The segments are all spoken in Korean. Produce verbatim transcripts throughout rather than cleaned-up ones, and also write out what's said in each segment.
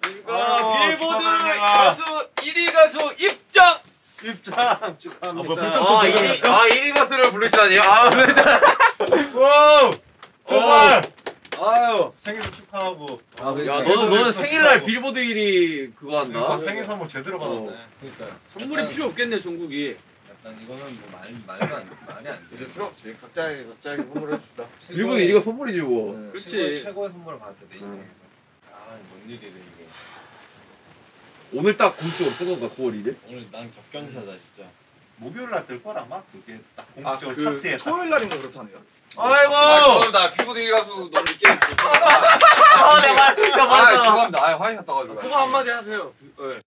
안녕하십니까. 빌보드 가수 일 위 가수 입장! 입장 축하합니다. 아, 뭐 벌써부터 아, 일 위, 아, 일 위 가수를 부르시다니요? 아, 왜 와우! 정말! 아유. 생일도 축하하고. 아, 야, 야, 너는- 너는, 너는 축하하고. 생일날 빌보드 일 위 그거 한다? 그러니까 생일 선물 제대로 받았네. 그러니까 선물이 약간, 필요 없겠네, 종국이. 약간 이거는 뭐 말, 말도 안 말이 안 이제 돼. 필요 없지. 각자에게 각자에게 선물을 해줍시다. 빌보드 일 위가 선물이지 뭐. 네, 그렇지. 최고의, 최고의 선물을 받았다 내 인생에서. 아뭔 일이래 이게. 오늘 딱 공식적으로 뜬 건가 구월 일 일? 오늘 난 격변사다 진짜. 목요일 날 뜰 거라마 그게 딱 아, 공식적으로 그 차트에 딱. 토요일 날인가 그렇다네요. 아이고! 아, 죄송합니다. 빌보드 일 위 가수 너무 늦게 했어. 아, 내가 내가 아, 말했잖아. 죄송합니다. 아, 화이 갔다 가지고. 소감 한마디 하세요. 네.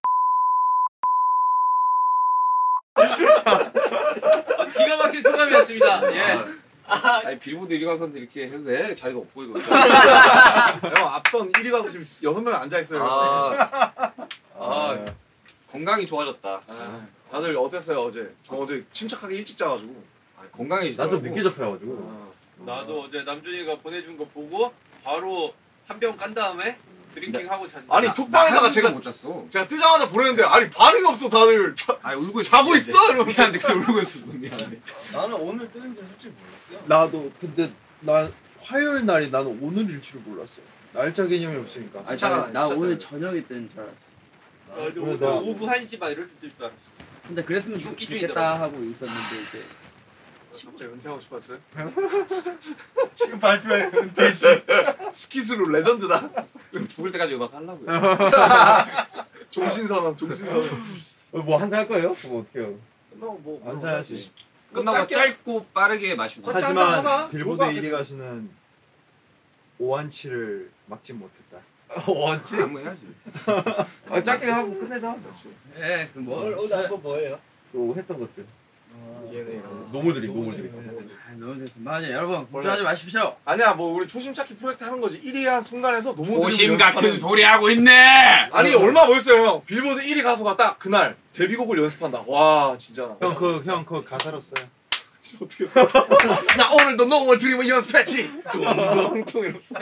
아, 기가 막힌 소감이었습니다. 예. 아니 빌보드 일 위 가수한테 이렇게 해도 돼? 자리가 없고 이거. 형 앞선 일 위 가수 지금 여섯 명 앉아 있어요. 아, 아, 건강이 좋아졌다. 아, 다들 어땠어요 어제? 저 어제 침착하게 일찍 자가지고. 아, 건강이 나 좀 늦게 접해가지고. 아, 나도 어제 남준이가 보내준 거 보고 바로 한 병 깐 다음에 드링킹 하고 잤는데. 아니 톡방에다가 제가 못 잤어. 제가 뜨자마자 보냈는데 아니 반응이 없어 다들. 자, 아 울고 있어. 자고 있어 이러면서. 미안한데 그때 울고 있었어 미안해. 나는 오늘 뜨는지 솔직히 몰랐어요. 나도 근데 난 화요일 날이 나는 오늘일 줄 몰랐어. 날짜 개념이 없으니까. 아니, 진짜가 나 진짜 오늘 때문에. 저녁에 뜨는 줄 알았어. 아, 왜 오늘 나- 오후 한 시 반 이럴 때 뜰 줄 알았어. 근데 그랬으면 좋, 인기 좋겠다 중이더라고. 하고 있었는데 이제 갑자기 은퇴하고 싶었어요? 지금 발표해 은퇴시. 스키스로 레전드다. 죽을 때까지 음악 하려고요. 종신선언 종신선언. 뭐 한잔 할 거예요? 그럼 어떻게 해요? 뭐, 뭐, 안 사야지. 끝나고 짧게- 짧고 빠르게 마시고. 짧게 한잔 하지만 하자. 빌보드 좋을 것 일 위 가수는 오한치를 막지 못했다. 원치? 한번 해야지. 아 짧게 하고 끝내자. 예, 그럼 뭐 오늘 오늘 한거 뭐예요? 또 했던 것들. 아, 노물들이 노물들이. 아, 너무 됐습니다. 여러분 걱정하지 마십시오. 아니야 뭐 우리 초심 찾기 프로젝트 하는 거지. 일 위 한 순간에서 너무 조심 같은 소리 하고 있네. 아니 얼마 멋있어요 형. 빌보드 일 위 가수가 딱 그날 데뷔곡을 연습한다. 와 진짜. 형 그 형 그 가사로 써요. 어떻게 써? 나 오늘도 농을 드림을 연습했지. 뚱뚱뚱 이러면서.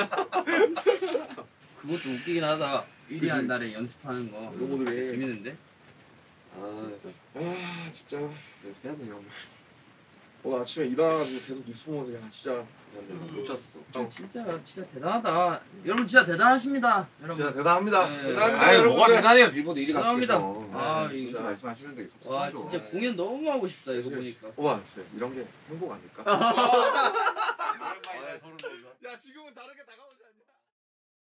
그것도 웃기긴 하다. 일 위 한 날에 연습하는 거. 너무들 해. 재밌는데? 아 아 진짜. 연습해야 돼요. 오늘 아침에 일어나가지고 계속 뉴스 보면서 야 진짜 못 잤어. 진짜 진짜 대단하다. 여러분 진짜 대단하십니다. 여러분. 진짜 대단합니다. 네. 대단합니다. 아이 뭐가 여러분들. 대단해요 빌보드 일 위 감사합니다. 가수께서. 아, 네, 진짜 이거. 말씀하시는데 와 섭섭하죠. 진짜 공연 너무 하고 싶다 이거 보니까. 오빠 진짜 이런 게 행복 아닐까? 오랜만이다. 야 지금은 다르게 다가오지.